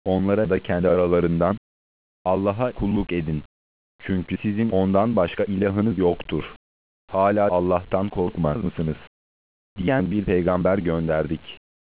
onlara da kendi aralarından, Allah'a kulluk edin. Çünkü sizin ondan başka ilahınız yoktur. Hala Allah'tan korkmaz mısınız? Diyen bir peygamber gönderdik.